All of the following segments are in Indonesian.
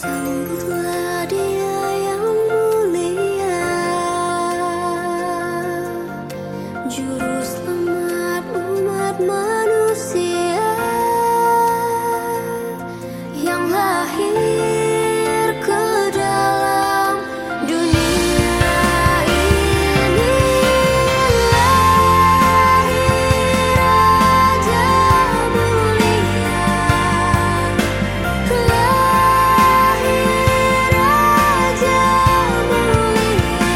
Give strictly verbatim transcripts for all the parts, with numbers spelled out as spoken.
Sambutlah Dia yang mulia, Juru Selamat umat manusia yang lahir ke dalam dunia ini. Lahir Raja mulia, lahir Raja mulia.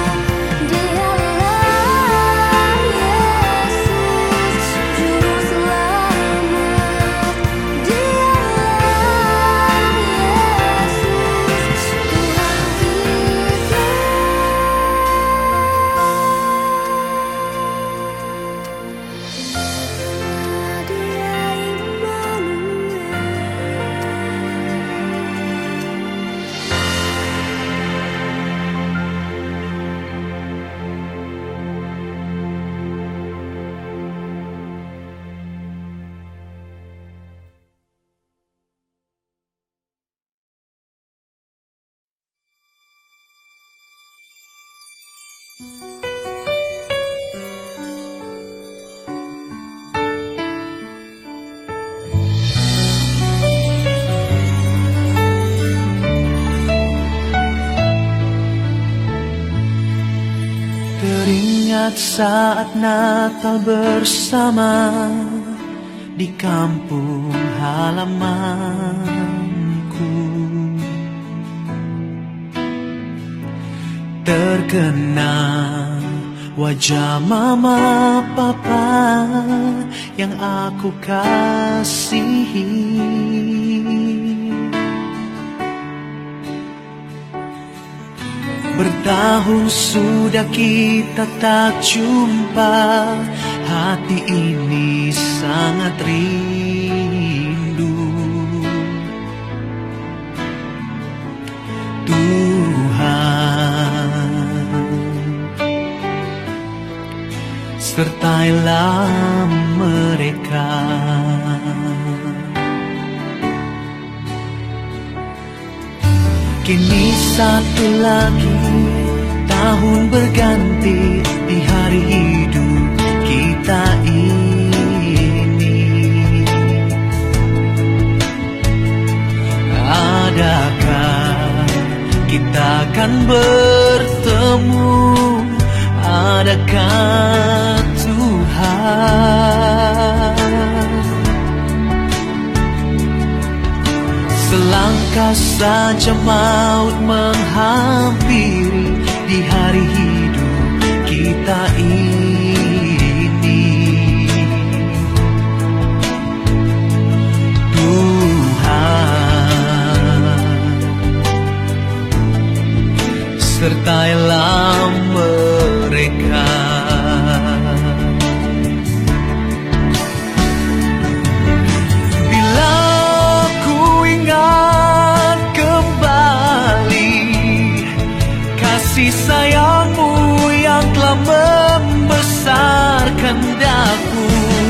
Dialah Yesus Juru Selamat, Dialah Yesus Tuhan kita. Dia Teringat saat Natal bersama di kampung halamanku, terkenang wajah mama papa yang aku kasihi. Bertahun sudah kita tak jumpa, hati ini sangat rindu. Tuhan, sertailah mereka. Kini satu lagi tahun berganti di hari hidup kita ini. Adakah kita akan bertemu? Adakah Tuhan? Selangkah saja maut menghampiri di hari hidup kita ini. Tuhan, sertailah mereka. Kasih sayangmu yang telah membesarkan daku,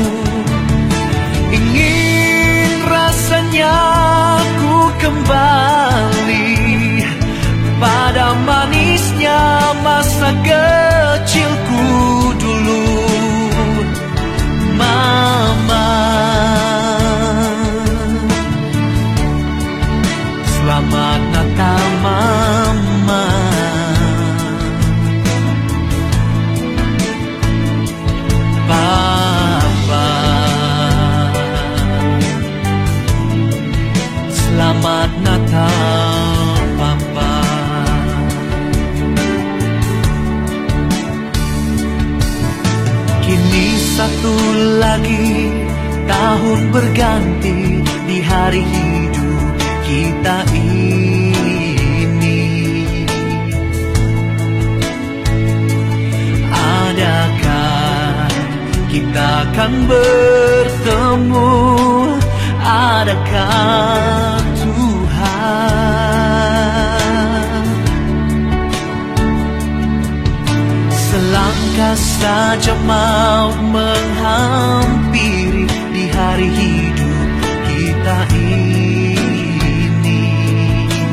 ingin rasanya ku kembali pada manisnya masa kecilku dulu. Mama, selamat Natal Mama. Selamat Natal Papa. Kini satu lagi tahun berganti di hari hidup kita ini. Adakah kita akan bertemu? Adakah Tuhan? Selangkah saja maut menghampiri di hari hidup kita ini.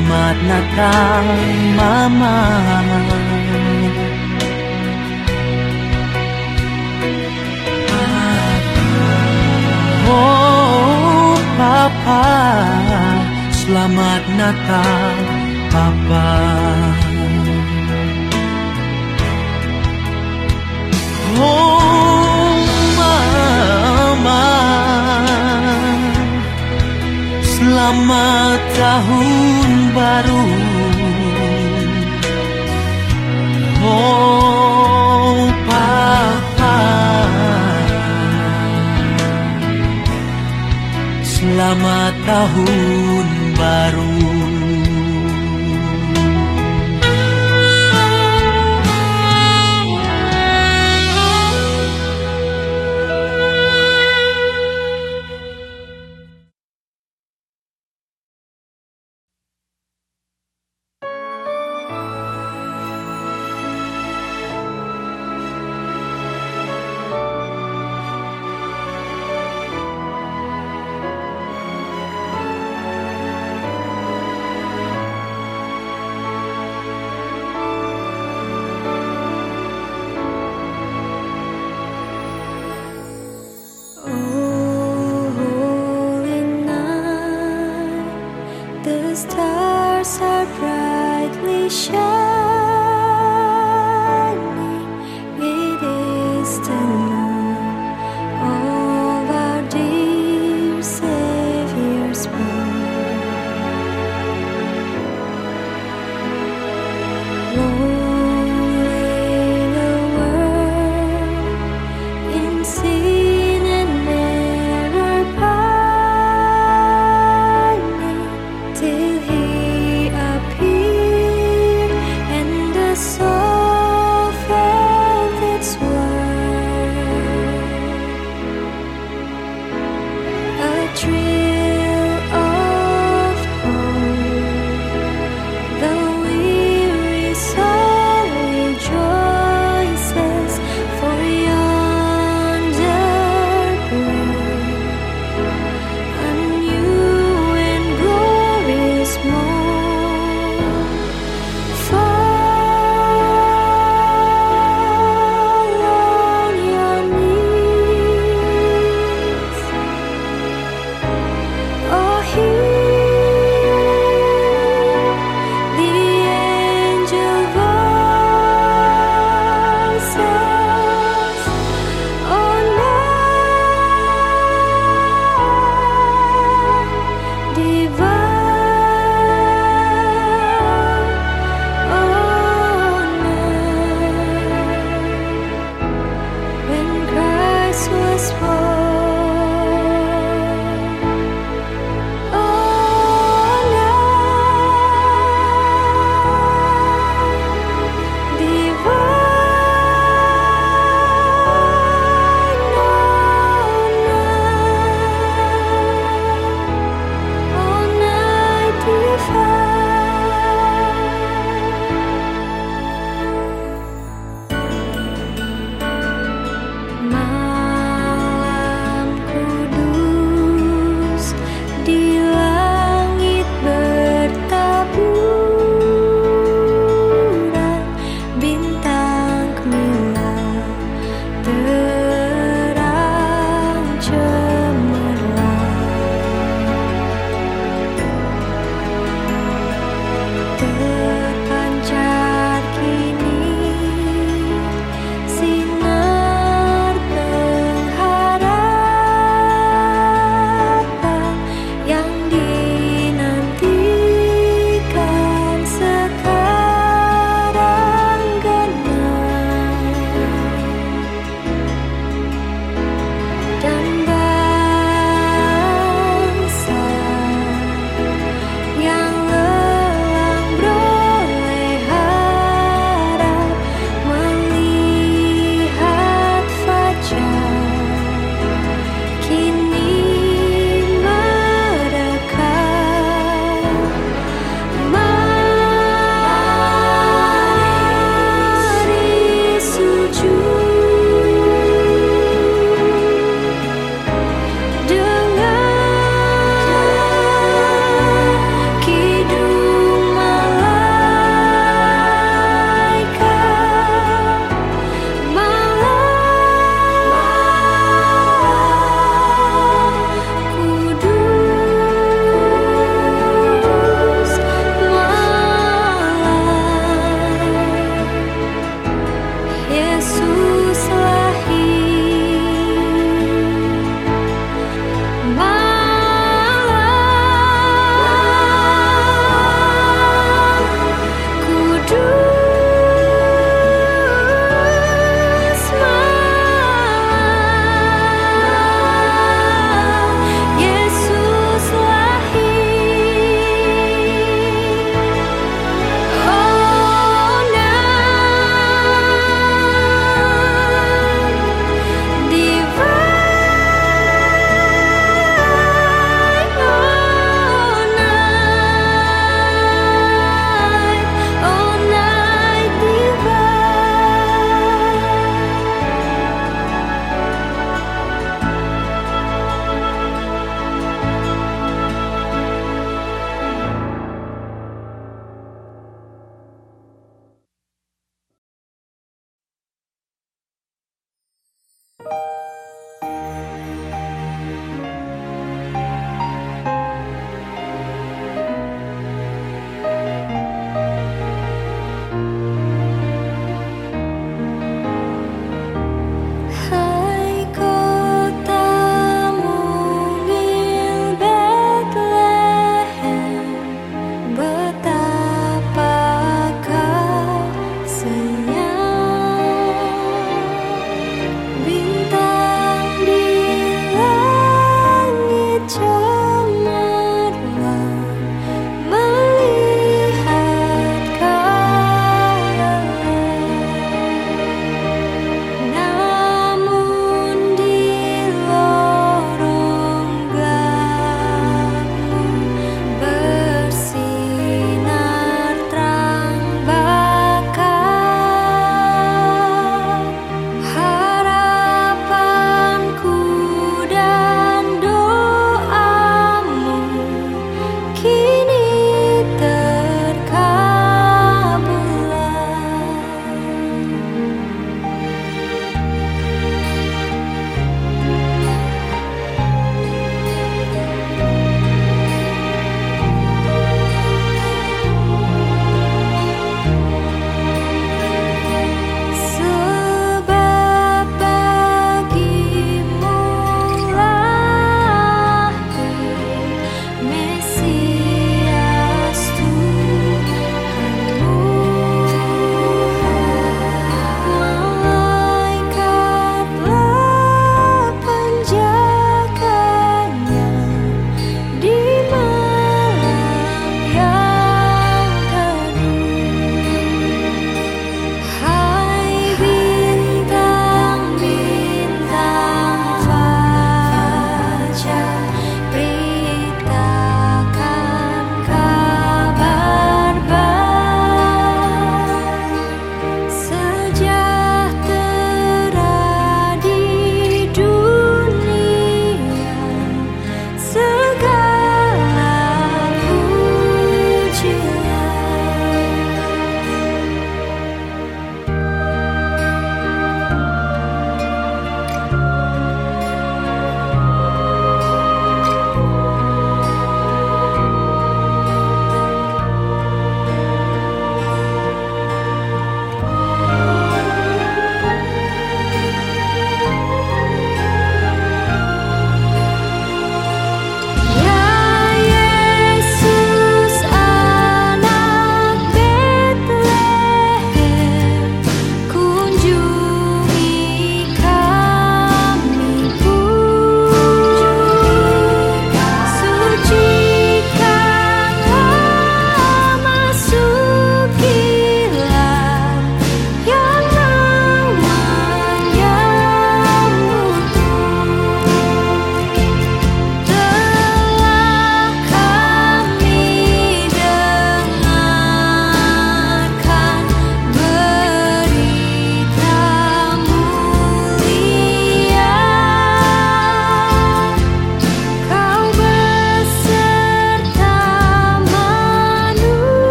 Selamat Natal Mama. Oh Papa, Selamat Natal Papa. Oh Mama, Selamat Tahun Baru. Oh Papa, Selamat Tahun Baru.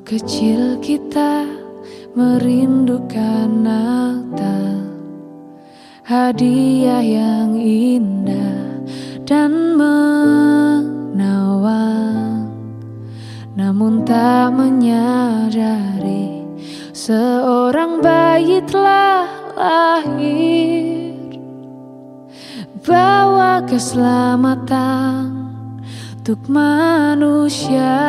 kecil kita merindukan Natal, hadiah yang indah dan menawan. Namun tak menyadari seorang bayi telah lahir, bawa keselamatan untuk manusia.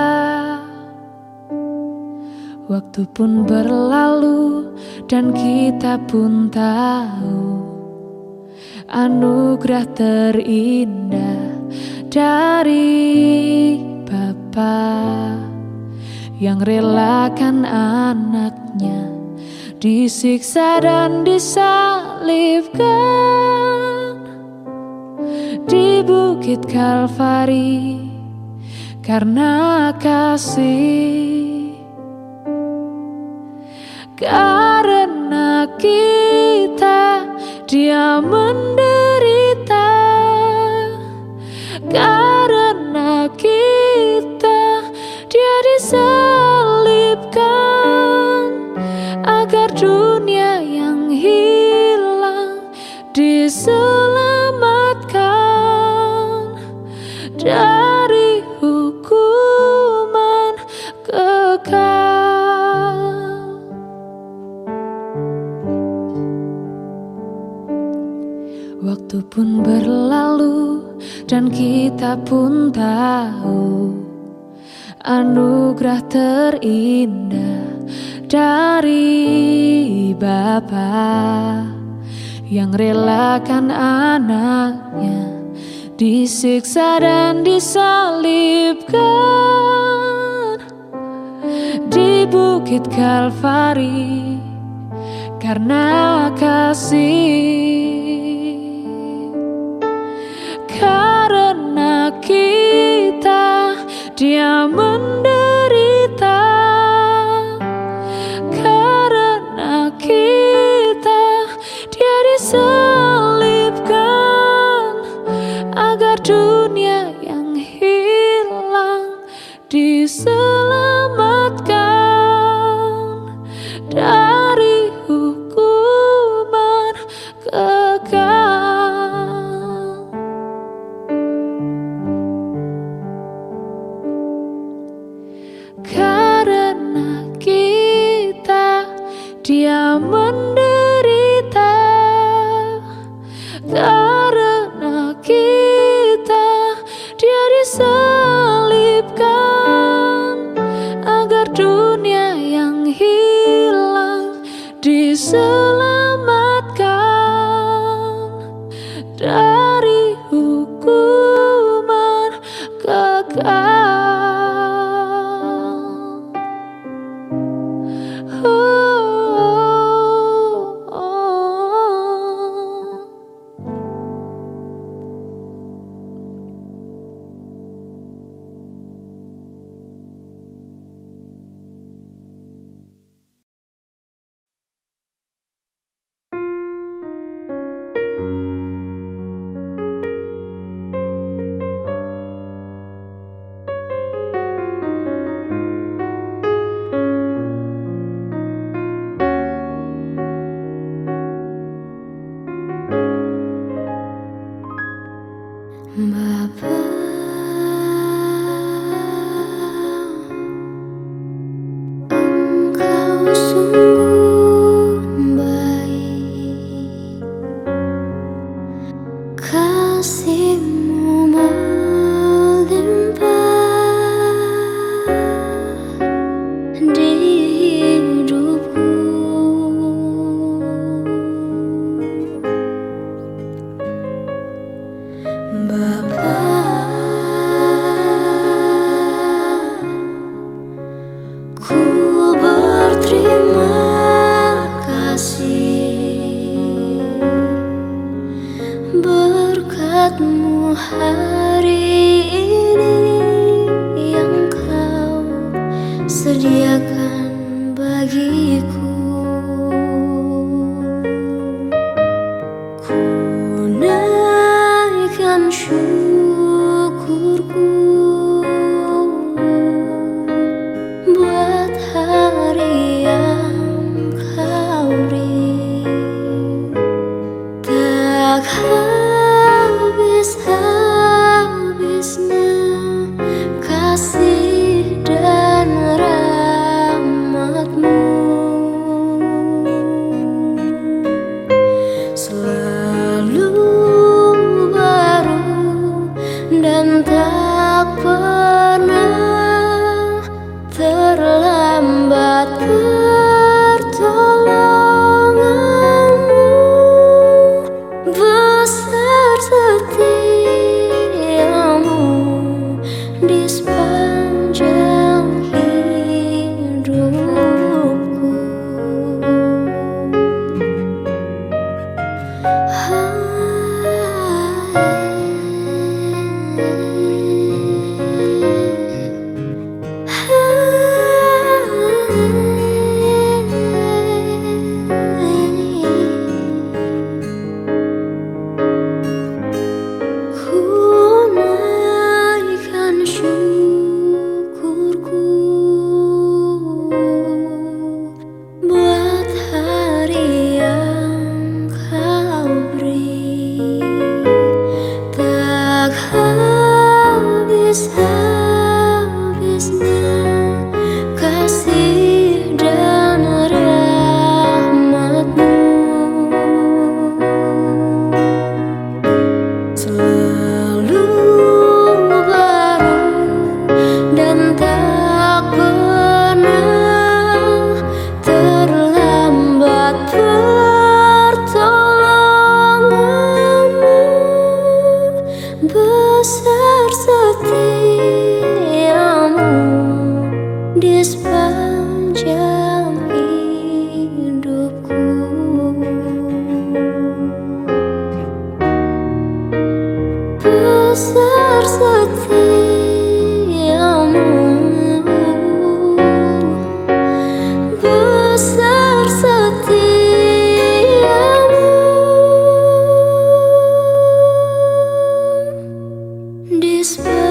Waktu pun berlalu dan kita pun tahu anugerah terindah dari Bapa yang relakan anaknya disiksa dan disalibkan di Bukit Kalvari karena kasih. Karena kita Dia menderita, karena kita Dia disalibkan, agar dunia yang hilang diselamatkan dari hukuman kekal. Waktu pun berlalu dan kita pun tahu anugerah terindah dari Bapa yang relakan anaknya disiksa dan disalibkan di Bukit Kalvari karena kasih. Karena kita Dia menderita, karena kita Dia disalibkan, agar dunia yang hilang diselamatkan dari hukuman kekal. Karena kita Dia menderita, karena kita Dia disalibkan, agar dunia yang hilang diselamatkan dari hukuman kekal. di sepanjang hidupku. Besar setiamu di sepanjang hidupku. Besar setiamu, besar setiamu di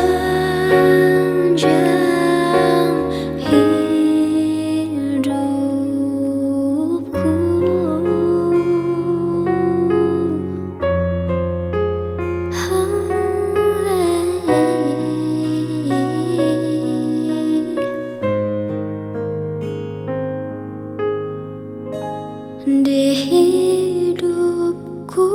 sepanjang hidupku. Di hidupku.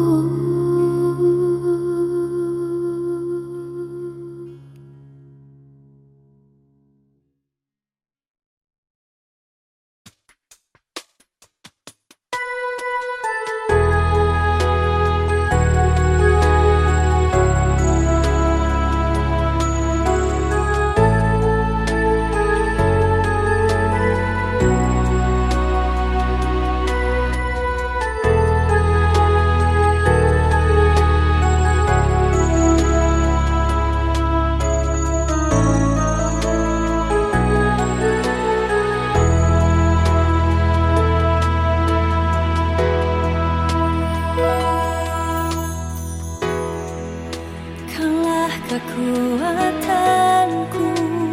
Kekuatanku,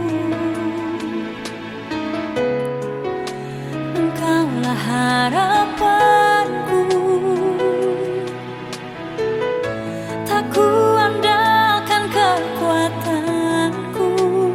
Engkaulah harapanku. Tak kuandalkan kekuatanku,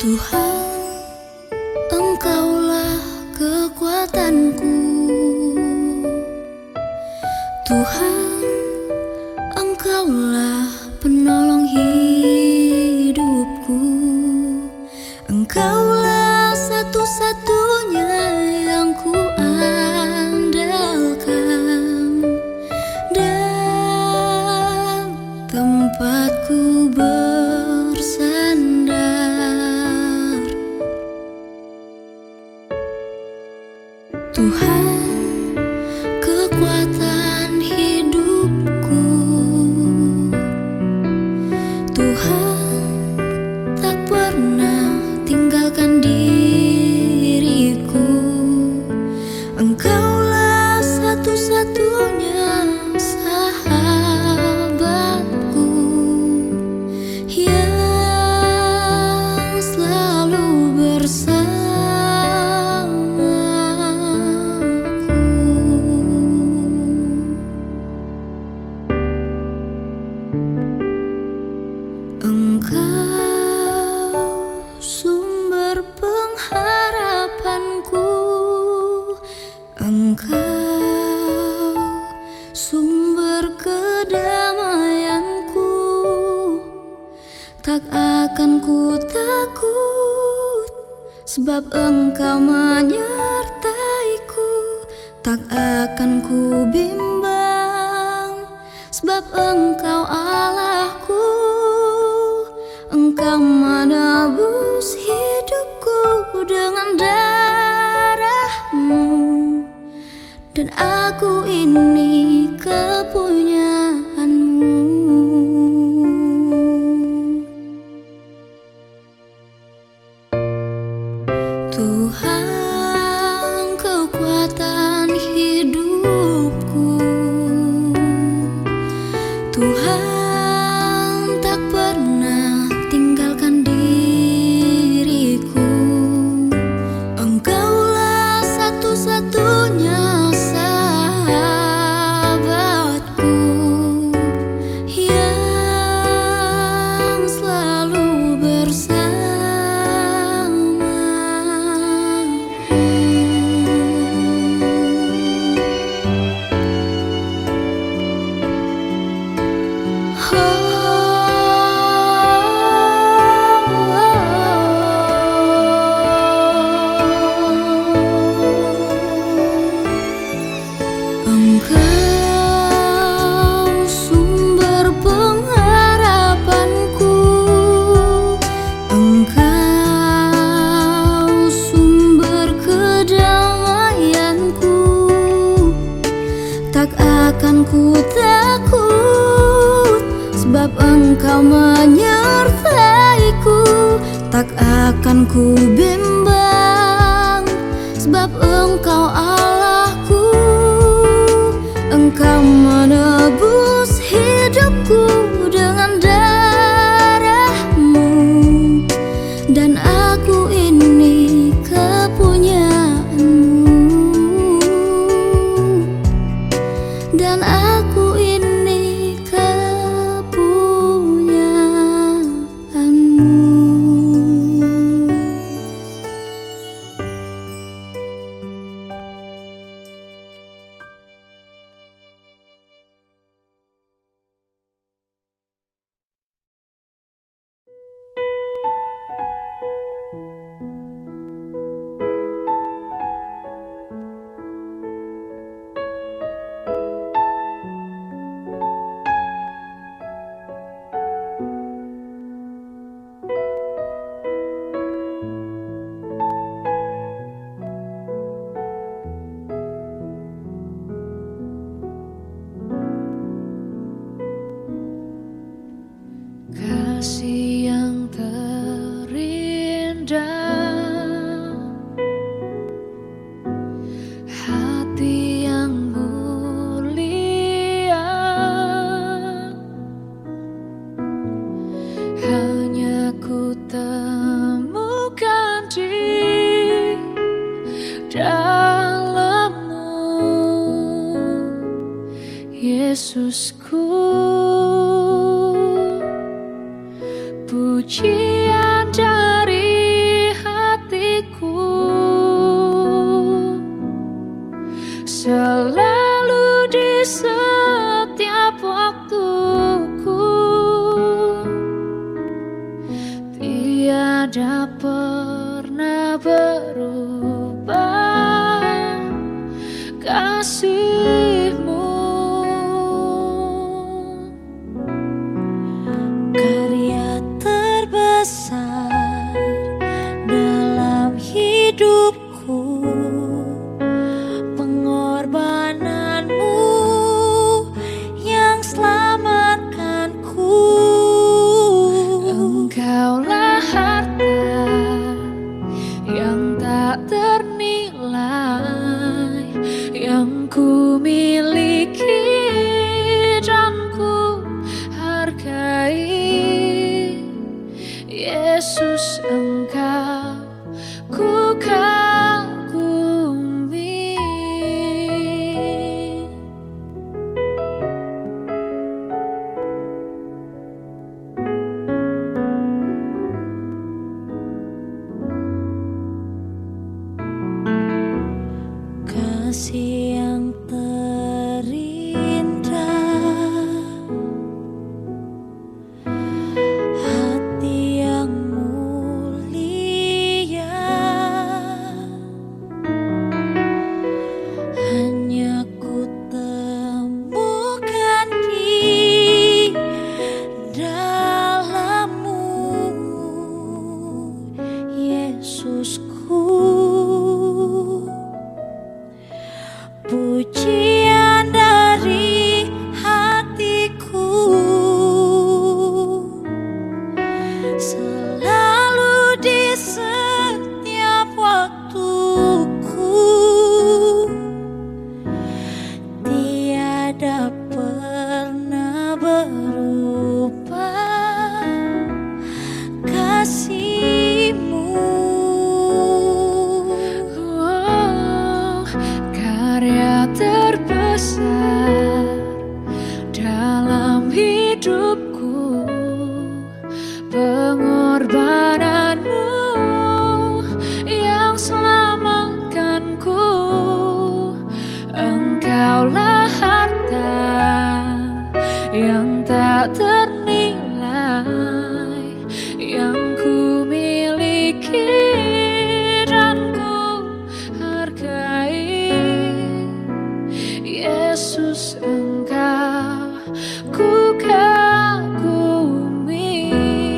Tuhan, Engkaulah kekuatanku. Tuhan, Engkaulah penolong hidupku. Engkaulah satu-satunya yang ku andalkan dan tempatku bersandar. Tuhan, kekuatan hidupku. Tuhan, tak pernah tinggalkan diriku. Engkaulah satu-satunya sahabatku yang selalu bersamaku. Engkau sumber pengharapanku. Engkau sumber kedamaianku. Tak akan ku takut, sebab Engkau menyertaiku. Tak akan ku bimbang, sebab Engkau Allahku. Engkau menebus hidupku dengan darah-Mu, dan aku ini kepunyaan-Mu. Tuhan, kekuatan hidupku. Tuhan, tak pernah tinggalkan diriku. Engkaulah satu-satunya sahabatku yang selalu bersamaku. Engkau sumber pengharapanku. Engkau sumber kedamaianku. Tak akan ku takut, sebab Engkau menyertaiku. Tak akan ku bimbang, sebab Engkau Allahku. Engkau menebus hidupku dengan darah-Mu, dan aku ini kepunyaan-Mu, dan aku ini kepunyaan-Mu. Kasih yang terindah, hati yang mulia, hanya ku temukan di dalam-Mu, Yesusku. Pujian dari tiada pernah berubah kasih-Mu. Karya terbesar dalam hidupku, pengorbananmu yang selamatkanku. Engkaulah harta yang tak ternilai, yang ku miliki dan ku hargai. Yesus, Engkau ku kagumi. Kasih yang terindah, hati yang mulia, hanya ku temukan di dalam-Mu, Yesusku. Pujian dari hatiku, selalu di setiap waktuku, tiada pernah berubah kasih-Mu. Oh, karya terbesar dalam hidupku, pengorbananmu yang selamatkanku. Engkaulah harta yang tak ternilai, yang ku miliki dan ku hargai. Yesus, Engkau ku kagumi.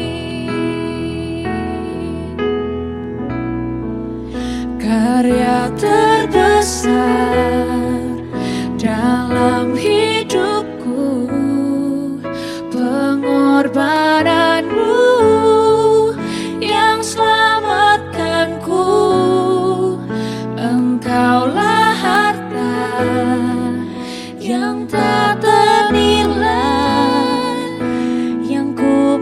Karya terbesar dalam hidupku, pengorbananmu yang selamatkanku. Engkaulah harta yang tak ternilai, yang ku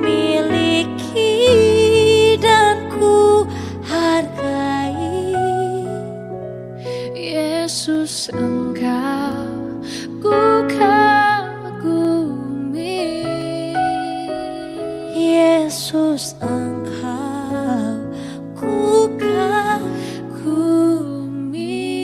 miliki dan ku hargai. Yesus, Engkau ku kagumi. Yesus, Engkau ku kagumi.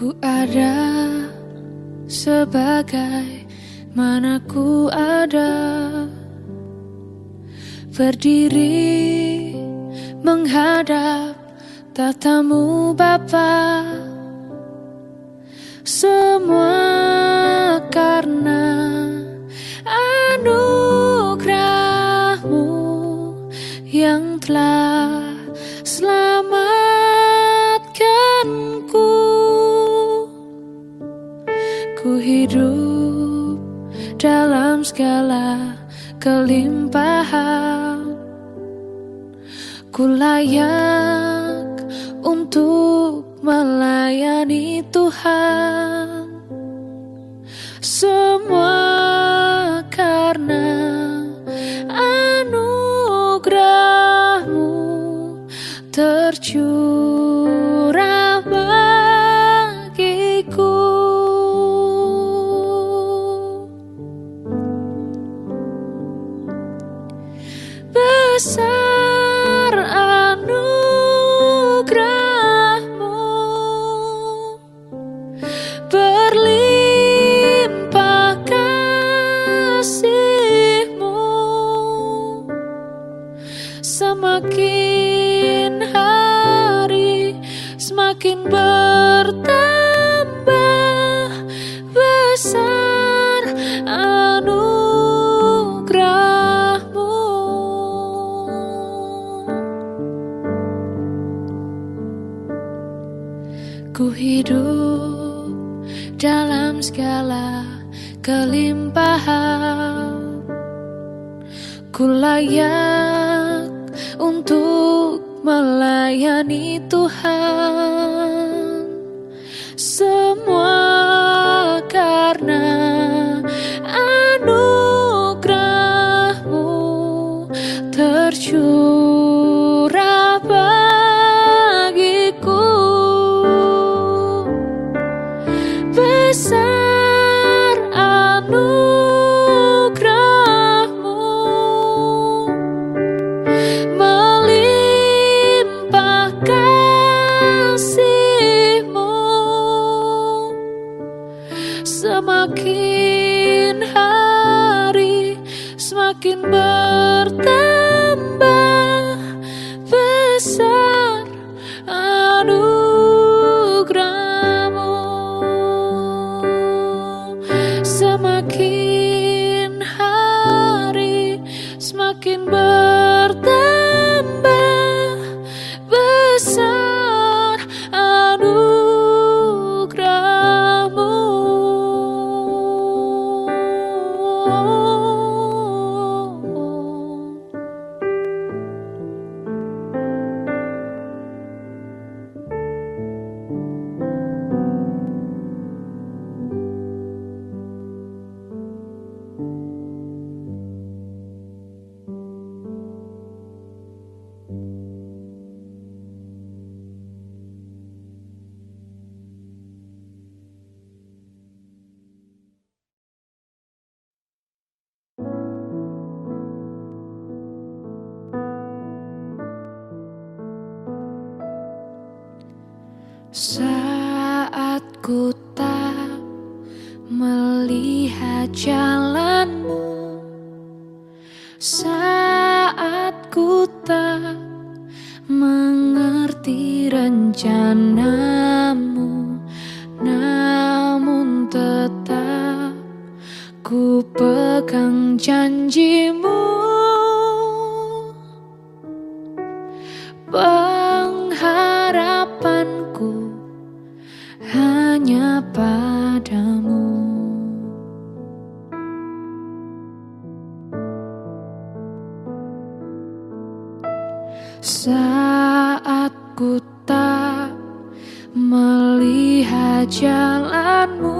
Ku ada sebagai mana ku ada, berdiri menghadap tatamu Bapa. Semua karena anugerah-Mu yang telah selamatkanku. Ku hidup dalam segala kelimpahan, ku layak untuk melayani Tuhan. Semua karena anugerah-Mu tercurah bagiku. Besar anugerah-Mu, berlimpah kasih-Mu, semakin hari semakin bertambah besar anugerah-Mu. Ku hidup dalam segala kelimpahan, ku layak untuk melayani Tuhan. Semua karena anugerah-Mu tercurah bagiku. Besar anugerah-Mu, melimpah kasih-Mu, semakin hari semakin bertambah besar anugerah-Mu. Semakin hari semakin bertambah besar anugerah-Mu. Saat ku tak melihat jalan-Mu, saat ku tak mengerti rencana-Mu, namun tetap ku pegang janji-Mu. Pengharapanku hanya padamu. Saat ku tak melihat jalan-Mu,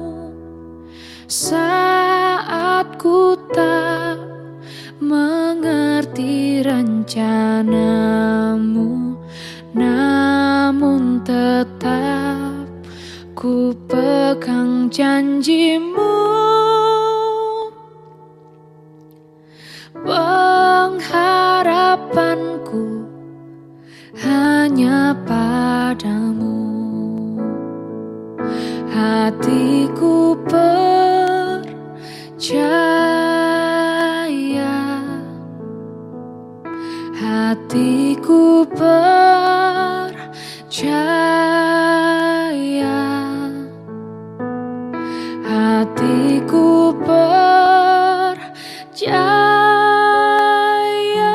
saat ku tak mengerti rencana-Mu, namun tetap ku pegang janji-Mu. Pengharapanku hanya padamu. hatiku percaya, hatiku percaya,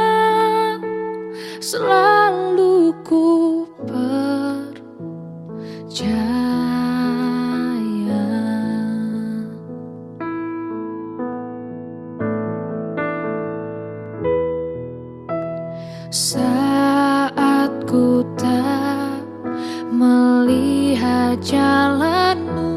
selalu ku percaya. Saat ku tak melihat jalanmu,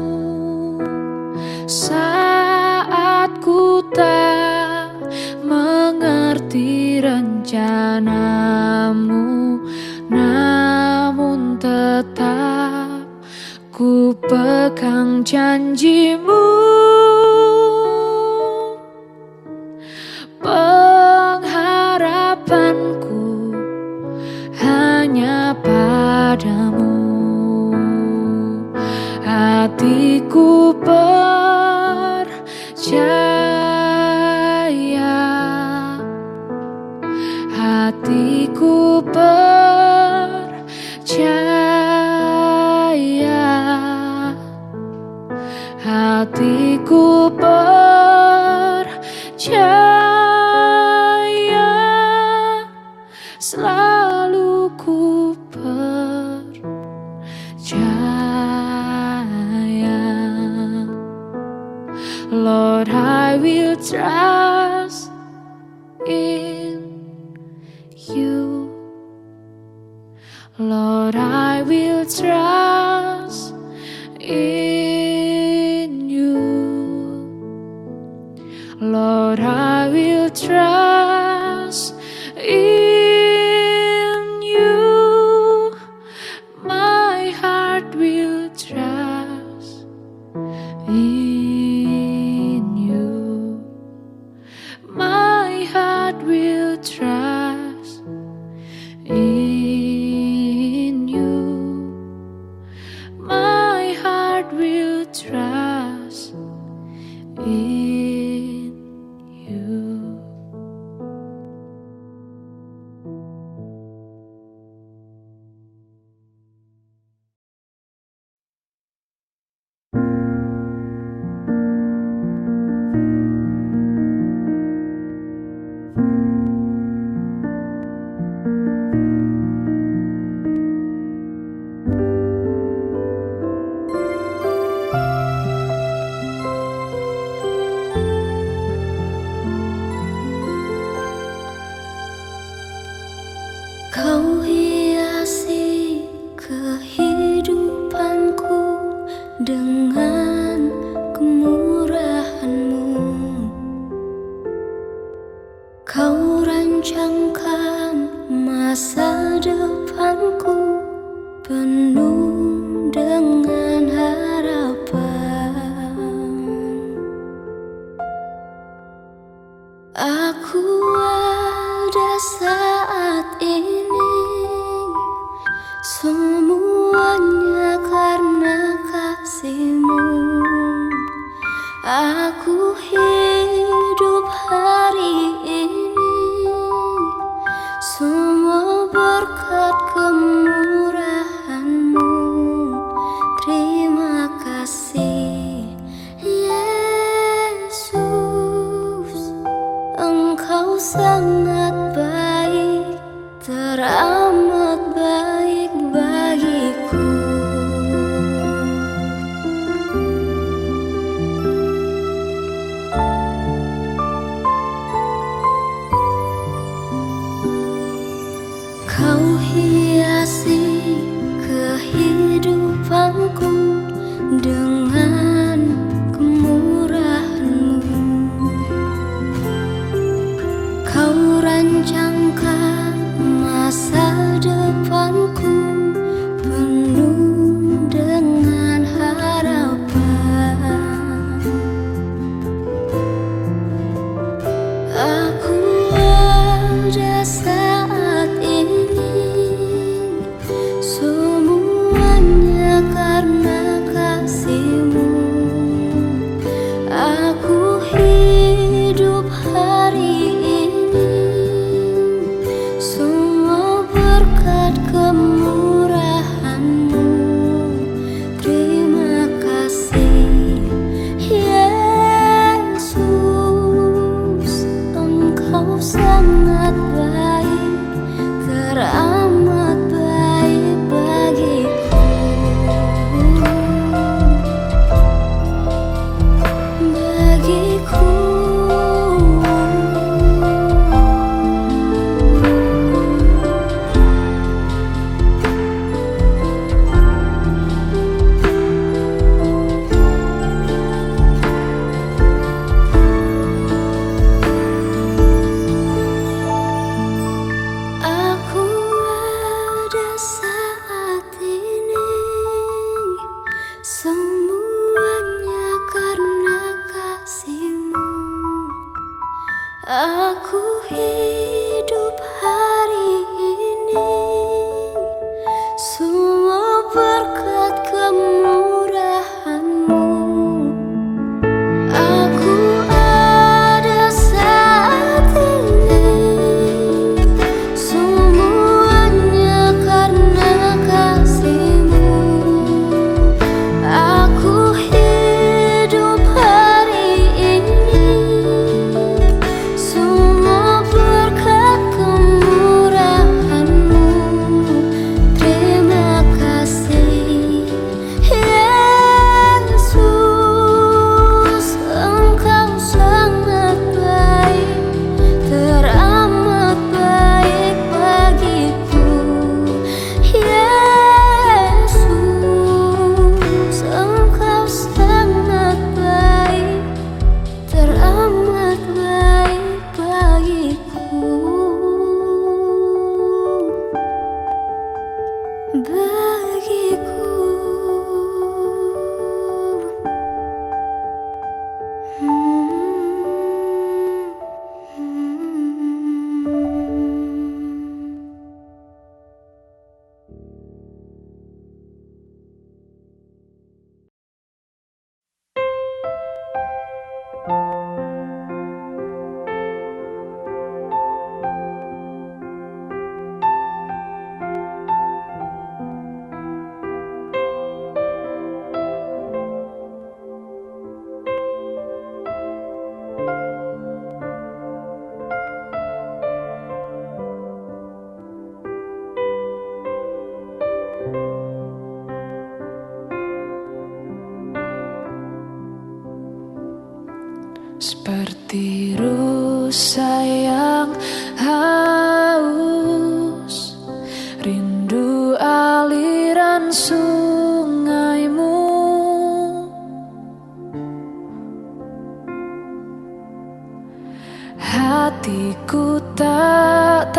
saat ku tak mengerti rencanamu, namun tetap ku pegang janjimu. Pengharapanku hanya padamu, hatiku percaya, hatiku percaya, hatiku percaya, selalu ku percaya. Lord, I will trust in you. Lord, I will trust in you. Lord, I will trust in you. My heart will trust in you. My heart will trust in you. My heart will trust in you. Kau hiasi kehidupanku dengan kemurahan-Mu. Kau rancangkan masa depanku penuh dengan harapan. Aku ada saat ini, semuanya karena kasih-Mu. Aku hidup hari ini, semua berkat kemurahan-Mu. Terima kasih Yesus, Engkau sangat baik, teramat baik bagiku. Kau hiasi kehidupanku dengan kemurahan-Mu. Kau rancangkan masa depanku penuh dengan harapan. Aku ada saat ini, bagiku. Seperti rusa yang haus, rindu aliran sungaimu. Hatiku tak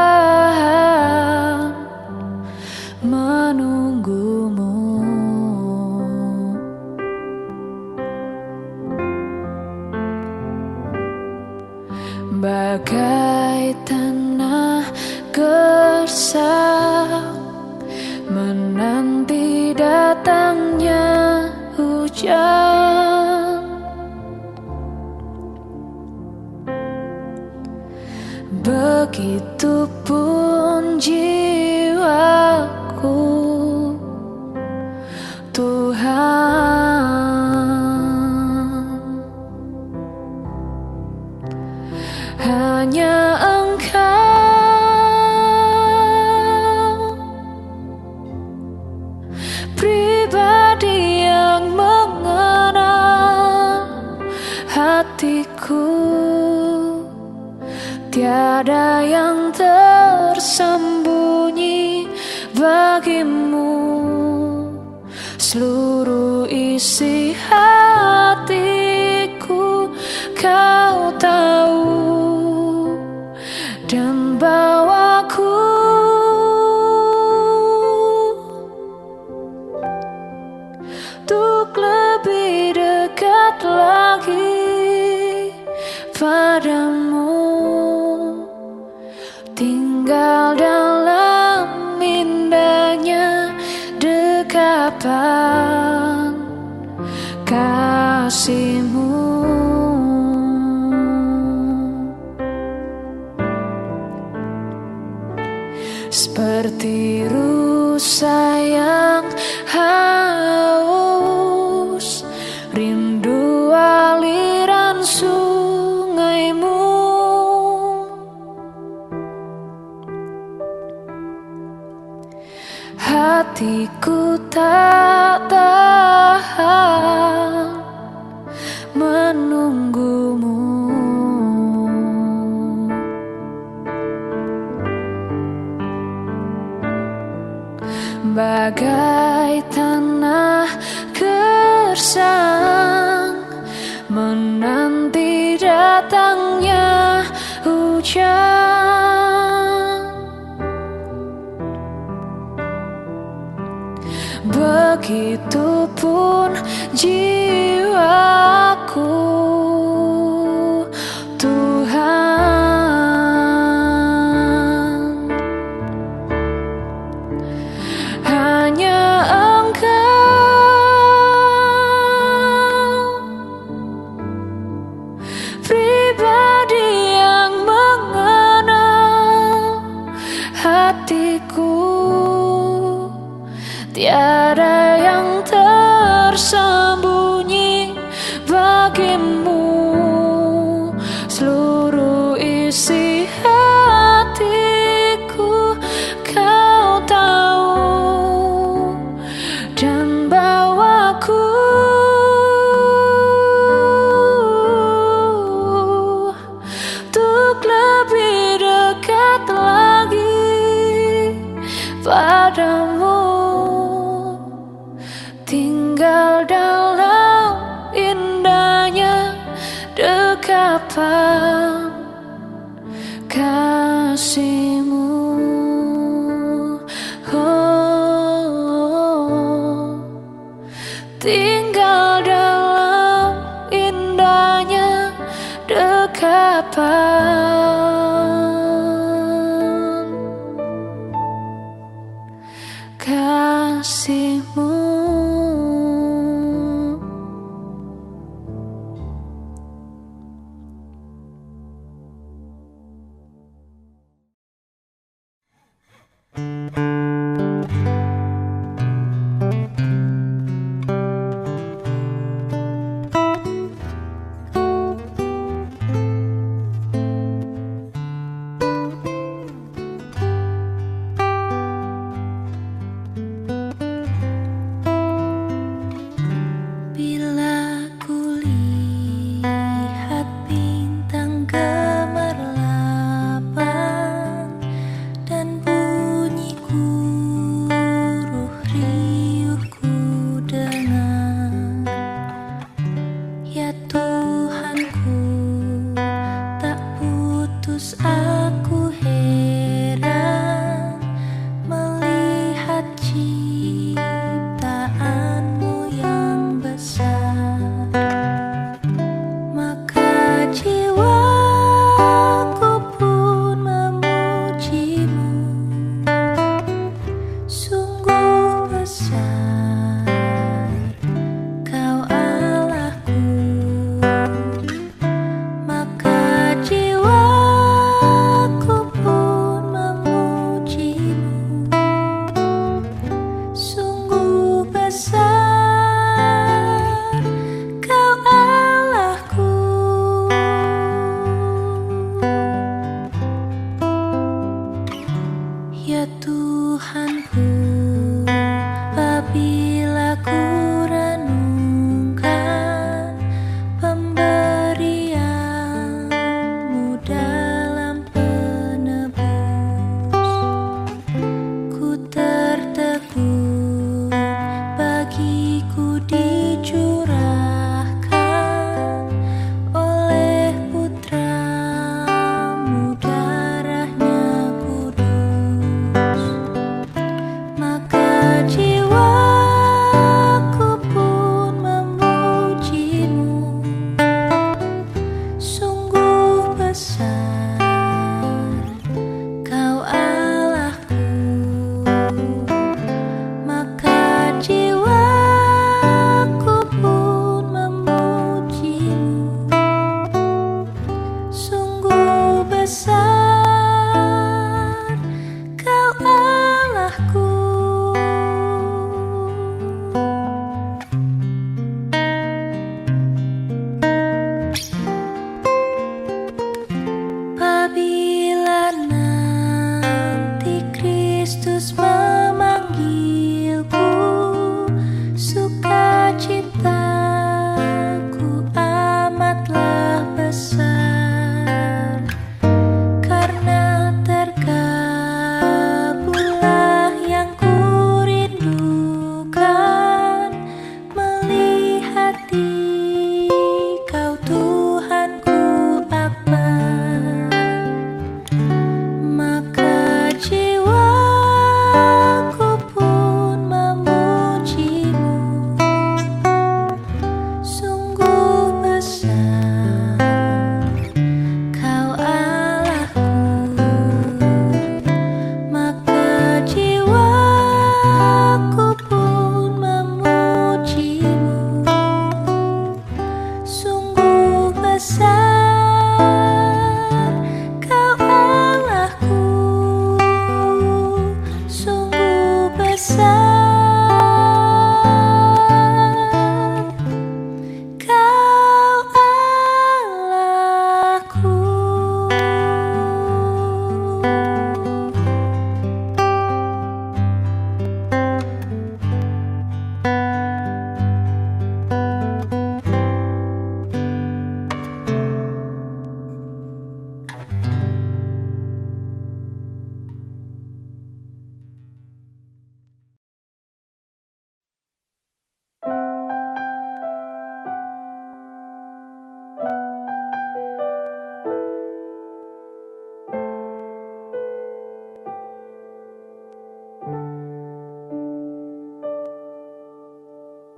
tahan menunggumu. Bagai tanah gersang menanti datangnya hujan. Begitupun jiwaku, Tuhan. Hanya Engkau, pribadi yang mengenal hatiku. Tiada yang tersembunyi bagimu. Seluruh isi hatiku Kau tahu. Dan bawaku untuk lebih dekat lagi padamu, tinggal dalam indahnya dekapan kasih-Mu. Seperti rusa yang haus, rindu aliran sungaimu. Hatiku tak tahan menunggumu. Bagai tanah gersang menanti datangnya hujan. Begitupun jiwaku, Tuhan. Hanya Engkau, pribadi yang mengenal hatiku. Tiada yang tersembunyi bagimu. Seluruh isi hatiku Kau tahu. Dan bawaku untuk lebih dekat lagi padamu, tinggal dalam indahnya dekapan kasih-Mu. Oh. harapan kasihmu.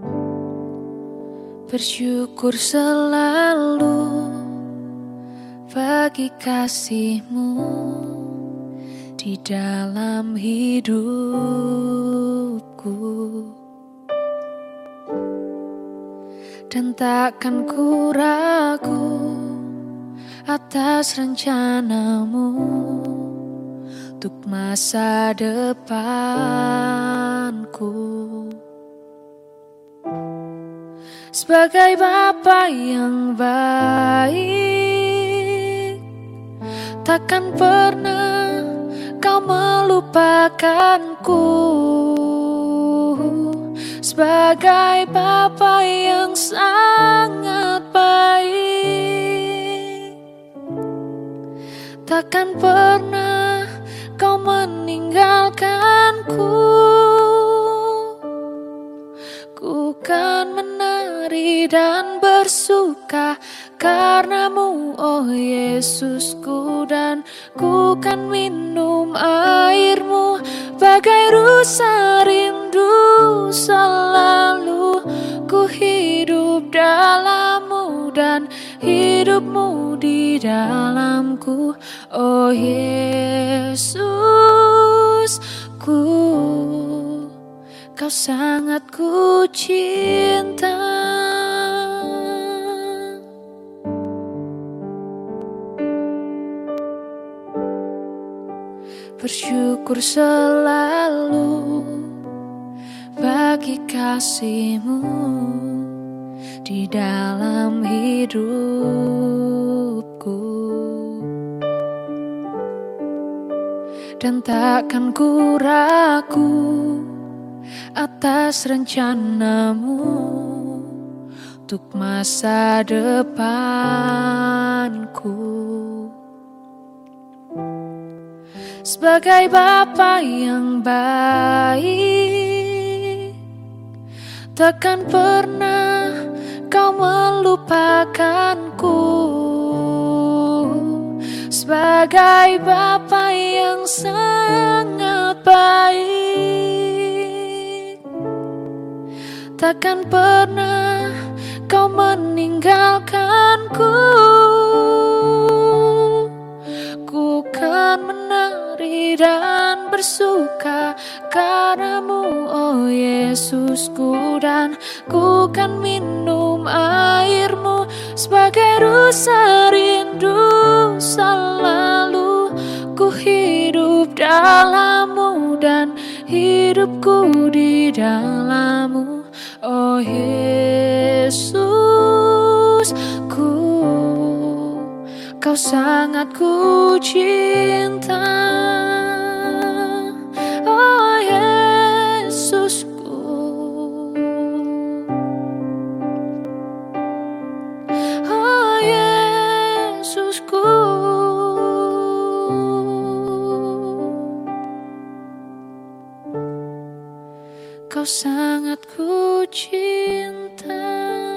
Bersyukur selalu bagi kasih-Mu di dalam hidupku. Dan takkan ku ragu atas rencana-Mu untuk masa depanku. Sebagai Bapa yang baik, takkan pernah Kau melupakanku. Sebagai Bapa yang sangat baik, takkan pernah Kau meninggalkanku. Ku kan menari dan bersuka karena-Mu, oh Yesusku, dan ku kan minum air-Mu bagai rusa rindu. Selalu ku hidup dalam-Mu dan hidup-Mu di dalamku, oh Yesusku. Kau sangat ku cinta. Bersyukur selalu bagi kasih-Mu di dalam hidupku. Dan takkan ku ragu atas rencana-Mu untuk masa depanku. Sebagai Bapa yang baik, takkan pernah Kau melupakanku. Sebagai Bapa yang sangat baik, takkan pernah Kau meninggalkanku. Ku kan menari dan bersuka karena-Mu, oh Yesusku, dan ku kan minum air-Mu sebagai rusa rindu. Selalu ku hidup dalam-Mu dan hidupku di dalam-Mu, oh Yesusku. Kau sangat ku cinta, oh Yesusku. Oh Yesusku. Kau sangat ku cinta.